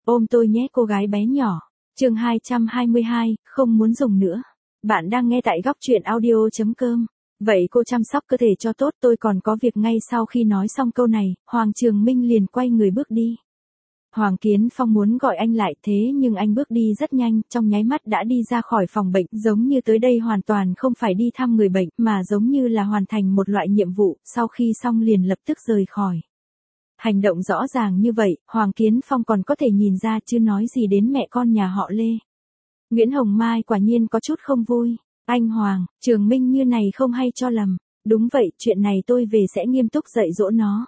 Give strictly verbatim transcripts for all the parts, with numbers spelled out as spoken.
Ôm tôi nhé cô gái bé nhỏ. Chương hai trăm hai mươi hai, không muốn dùng nữa. Bạn đang nghe tại góc truyện audio chấm com. Vậy cô chăm sóc cơ thể cho tốt, tôi còn có việc. Ngay sau khi nói xong câu này, Hoàng Trường Minh liền quay người bước đi. Hoàng Kiến Phong muốn gọi anh lại, thế nhưng anh bước đi rất nhanh, trong nháy mắt đã đi ra khỏi phòng bệnh, giống như tới đây hoàn toàn không phải đi thăm người bệnh, mà giống như là hoàn thành một loại nhiệm vụ, sau khi xong liền lập tức rời khỏi. Hành động rõ ràng như vậy, Hoàng Kiến Phong còn có thể nhìn ra, chứ nói gì đến mẹ con nhà họ Lê. Nguyễn Hồng Mai quả nhiên có chút không vui. Anh Hoàng, Trường Minh như này không hay cho lầm. Đúng vậy, chuyện này tôi về sẽ nghiêm túc dạy dỗ nó.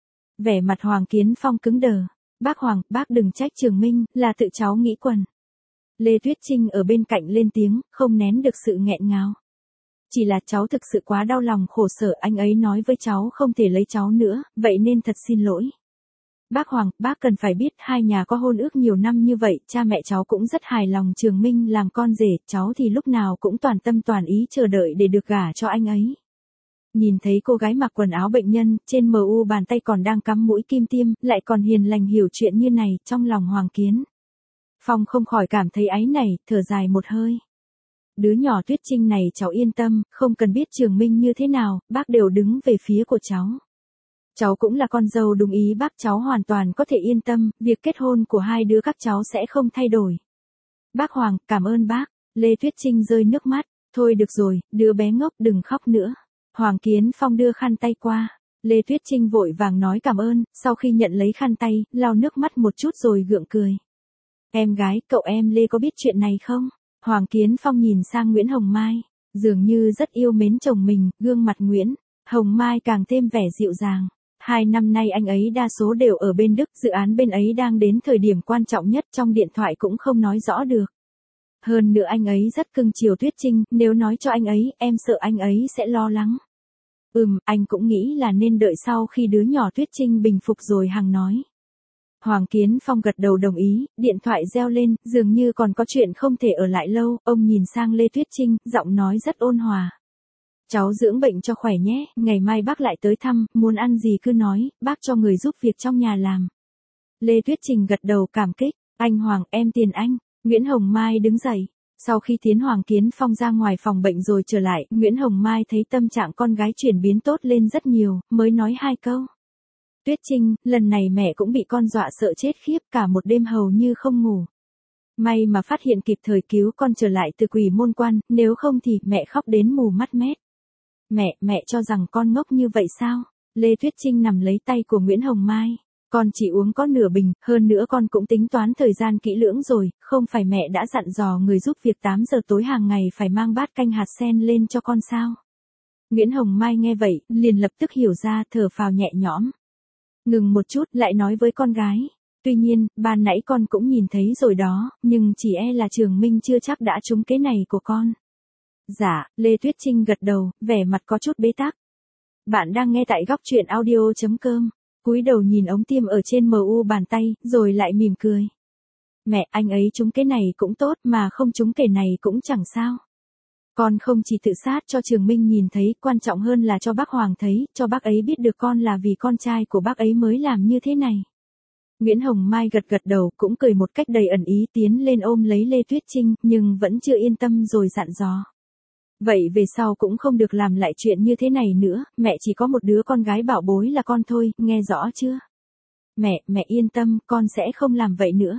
Vẻ mặt Hoàng Kiến Phong cứng đờ. Bác Hoàng, bác đừng trách Trường Minh, là tự cháu nghĩ quần. Lê Tuyết Trinh ở bên cạnh lên tiếng, không nén được sự nghẹn ngào. Chỉ là cháu thực sự quá đau lòng khổ sở, anh ấy nói với cháu không thể lấy cháu nữa, vậy nên thật xin lỗi. Bác Hoàng, bác cần phải biết hai nhà có hôn ước nhiều năm như vậy, cha mẹ cháu cũng rất hài lòng Trường Minh làm con rể, cháu thì lúc nào cũng toàn tâm toàn ý chờ đợi để được gả cho anh ấy. Nhìn thấy cô gái mặc quần áo bệnh nhân, trên mờ u bàn tay còn đang cắm mũi kim tiêm, lại còn hiền lành hiểu chuyện như này, trong lòng Hoàng Kiến Phong không khỏi cảm thấy áy náy, thở dài một hơi. Đứa nhỏ Tuyết Trinh này cháu yên tâm, không cần biết Trường Minh như thế nào, bác đều đứng về phía của cháu. Cháu cũng là con dâu đúng ý bác, cháu hoàn toàn có thể yên tâm, việc kết hôn của hai đứa các cháu sẽ không thay đổi. Bác Hoàng, cảm ơn bác. Lê Tuyết Trinh rơi nước mắt. Thôi được rồi, đứa bé ngốc đừng khóc nữa. Hoàng Kiến Phong đưa khăn tay qua. Lê Tuyết Trinh vội vàng nói cảm ơn, sau khi nhận lấy khăn tay, lau nước mắt một chút rồi gượng cười. Em gái, cậu em Lê có biết chuyện này không? Hoàng Kiến Phong nhìn sang Nguyễn Hồng Mai, dường như rất yêu mến chồng mình, gương mặt Nguyễn Hồng Mai càng thêm vẻ dịu dàng. Hai năm nay anh ấy đa số đều ở bên Đức, dự án bên ấy đang đến thời điểm quan trọng nhất, trong điện thoại cũng không nói rõ được. Hơn nữa anh ấy rất cưng chiều Tuyết Trinh, nếu nói cho anh ấy, em sợ anh ấy sẽ lo lắng. Ừm, anh cũng nghĩ là nên đợi sau khi đứa nhỏ Tuyết Trinh bình phục rồi hằng nói. Hoàng Kiến Phong gật đầu đồng ý, điện thoại reo lên, dường như còn có chuyện không thể ở lại lâu, ông nhìn sang Lê Tuyết Trinh, giọng nói rất ôn hòa. Cháu dưỡng bệnh cho khỏe nhé, ngày mai bác lại tới thăm, muốn ăn gì cứ nói, bác cho người giúp việc trong nhà làm. Lê Tuyết Trinh gật đầu cảm kích, anh Hoàng, em tiền anh. Nguyễn Hồng Mai đứng dậy. Sau khi tiến Hoàng Kiến Phong ra ngoài phòng bệnh rồi trở lại, Nguyễn Hồng Mai thấy tâm trạng con gái chuyển biến tốt lên rất nhiều, mới nói hai câu. Tuyết Trinh, lần này mẹ cũng bị con dọa sợ chết khiếp, cả một đêm hầu như không ngủ. May mà phát hiện kịp thời cứu con trở lại từ quỷ môn quan, nếu không thì mẹ khóc đến mù mắt mét. Mẹ, mẹ cho rằng con ngốc như vậy sao? Lê Tuyết Trinh nằm lấy tay của Nguyễn Hồng Mai. Con chỉ uống có nửa bình, hơn nữa con cũng tính toán thời gian kỹ lưỡng rồi, không phải mẹ đã dặn dò người giúp việc tám giờ tối hàng ngày phải mang bát canh hạt sen lên cho con sao? Nguyễn Hồng Mai nghe vậy, liền lập tức hiểu ra, thở phào nhẹ nhõm. Ngừng một chút, lại nói với con gái. Tuy nhiên, ban nãy con cũng nhìn thấy rồi đó, nhưng chỉ e là Trường Minh chưa chắc đã trúng kế này của con. Dạ, Lê Tuyết Trinh gật đầu, vẻ mặt có chút bế tắc. Bạn đang nghe tại góc truyện audio chấm com. Cúi đầu nhìn ống tiêm ở trên mờ u bàn tay, rồi lại mỉm cười. Mẹ, anh ấy trúng cái này cũng tốt, mà không trúng cái này cũng chẳng sao. Con không chỉ tự sát cho Trường Minh nhìn thấy, quan trọng hơn là cho bác Hoàng thấy, cho bác ấy biết được con là vì con trai của bác ấy mới làm như thế này. Nguyễn Hồng Mai gật gật đầu, cũng cười một cách đầy ẩn ý, tiến lên ôm lấy Lê Tuyết Trinh, nhưng vẫn chưa yên tâm rồi dặn dò. Vậy về sau cũng không được làm lại chuyện như thế này nữa, mẹ chỉ có một đứa con gái bảo bối là con thôi, nghe rõ chưa? Mẹ, mẹ yên tâm, con sẽ không làm vậy nữa.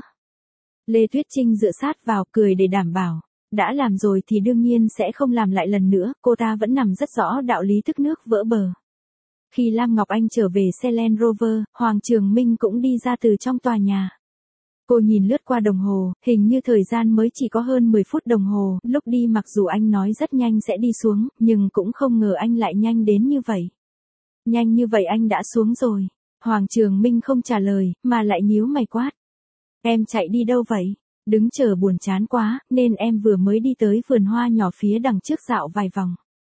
Lê Tuyết Trinh dựa sát vào, cười để đảm bảo. Đã làm rồi thì đương nhiên sẽ không làm lại lần nữa, cô ta vẫn nằm rất rõ đạo lý tức nước vỡ bờ. Khi Lam Ngọc Anh trở về xe Land Rover, Hoàng Trường Minh cũng đi ra từ trong tòa nhà. Cô nhìn lướt qua đồng hồ, hình như thời gian mới chỉ có hơn mười phút đồng hồ, lúc đi mặc dù anh nói rất nhanh sẽ đi xuống, nhưng cũng không ngờ anh lại nhanh đến như vậy. Nhanh như vậy anh đã xuống rồi. Hoàng Trường Minh không trả lời, mà lại nhíu mày quát. Em chạy đi đâu vậy? Đứng chờ buồn chán quá, nên em vừa mới đi tới vườn hoa nhỏ phía đằng trước dạo vài vòng.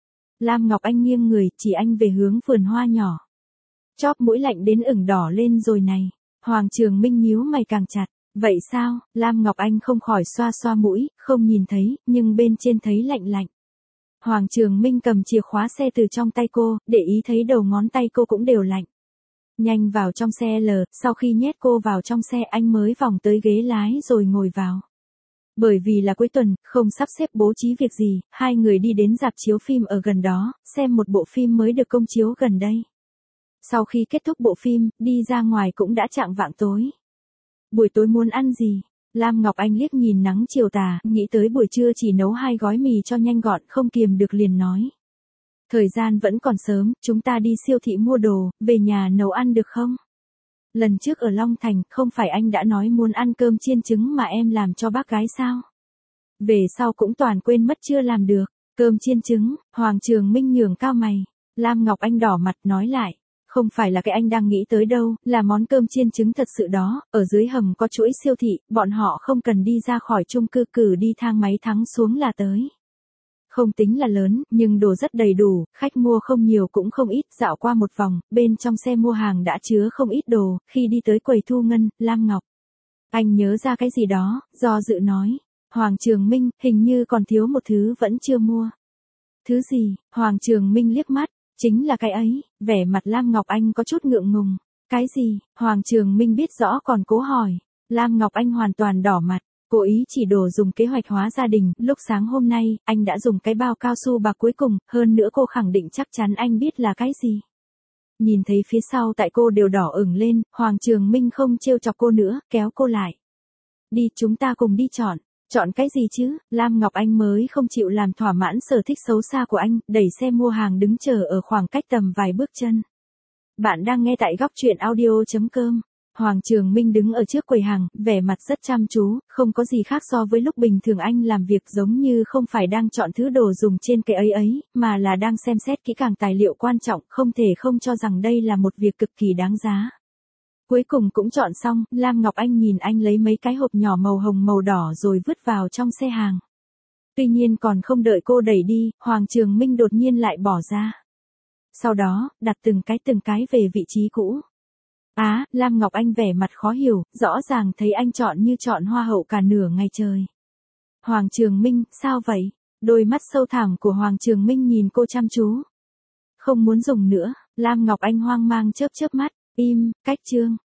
Lam Ngọc Anh nghiêng người, chỉ anh về hướng vườn hoa nhỏ. Chóp mũi lạnh đến ửng đỏ lên rồi này. Hoàng Trường Minh nhíu mày càng chặt. Vậy sao? Lam Ngọc Anh không khỏi xoa xoa mũi, không nhìn thấy, nhưng bên trên thấy lạnh lạnh. Hoàng Trường Minh cầm chìa khóa xe từ trong tay cô, để ý thấy đầu ngón tay cô cũng đều lạnh. Nhanh vào trong xe L, sau khi nhét cô vào trong xe anh mới vòng tới ghế lái rồi ngồi vào. Bởi vì là cuối tuần, không sắp xếp bố trí việc gì, hai người đi đến rạp chiếu phim ở gần đó, xem một bộ phim mới được công chiếu gần đây. Sau khi kết thúc bộ phim, đi ra ngoài cũng đã chạng vạng tối. Buổi tối muốn ăn gì? Lam Ngọc Anh liếc nhìn nắng chiều tà, nghĩ tới buổi trưa chỉ nấu hai gói mì cho nhanh gọn, không kiềm được liền nói. Thời gian vẫn còn sớm, chúng ta đi siêu thị mua đồ, về nhà nấu ăn được không? Lần trước ở Long Thành, không phải anh đã nói muốn ăn cơm chiên trứng mà em làm cho bác gái sao? Về sau cũng toàn quên mất chưa làm được. Cơm chiên trứng, Hoàng Trường Minh nhường cao mày. Lam Ngọc Anh đỏ mặt nói lại. Không phải là cái anh đang nghĩ tới đâu, là món cơm chiên trứng thật sự đó, ở dưới hầm có chuỗi siêu thị, bọn họ không cần đi ra khỏi chung cư cử đi thang máy thắng xuống là tới. Không tính là lớn, nhưng đồ rất đầy đủ, khách mua không nhiều cũng không ít, dạo qua một vòng, bên trong xe mua hàng đã chứa không ít đồ, khi đi tới quầy thu ngân, Lam Ngọc Anh nhớ ra cái gì đó, do dự nói. Hoàng Trường Minh, hình như còn thiếu một thứ vẫn chưa mua. Thứ gì? Hoàng Trường Minh liếc mắt. Chính là cái ấy, vẻ mặt Lam Ngọc Anh có chút ngượng ngùng. Cái gì? Hoàng Trường Minh biết rõ còn cố hỏi. Lam Ngọc Anh hoàn toàn đỏ mặt, cố ý chỉ đồ dùng kế hoạch hóa gia đình. Lúc sáng hôm nay, anh đã dùng cái bao cao su bạc cuối cùng, hơn nữa cô khẳng định chắc chắn anh biết là cái gì. Nhìn thấy phía sau tại cô đều đỏ ửng lên, Hoàng Trường Minh không trêu chọc cô nữa, kéo cô lại. Đi, chúng ta cùng đi chọn. Chọn cái gì chứ? Lam Ngọc Anh mới không chịu làm thỏa mãn sở thích xấu xa của anh, đẩy xe mua hàng đứng chờ ở khoảng cách tầm vài bước chân. Bạn đang nghe tại góc truyện audio chấm com. Hoàng Trường Minh đứng ở trước quầy hàng, vẻ mặt rất chăm chú, không có gì khác so với lúc bình thường anh làm việc, giống như không phải đang chọn thứ đồ dùng trên cái ấy ấy, mà là đang xem xét kỹ càng tài liệu quan trọng, không thể không cho rằng đây là một việc cực kỳ đáng giá. Cuối cùng cũng chọn xong, Lam Ngọc Anh nhìn anh lấy mấy cái hộp nhỏ màu hồng màu đỏ rồi vứt vào trong xe hàng. Tuy nhiên còn không đợi cô đẩy đi, Hoàng Trường Minh đột nhiên lại bỏ ra. Sau đó, đặt từng cái từng cái về vị trí cũ. Á, Lam Ngọc Anh vẻ mặt khó hiểu, rõ ràng thấy anh chọn như chọn hoa hậu cả nửa ngày trời. Hoàng Trường Minh, sao vậy? Đôi mắt sâu thẳm của Hoàng Trường Minh nhìn cô chăm chú. Không muốn dùng nữa, Lam Ngọc Anh hoang mang chớp chớp mắt. Im, cách chương.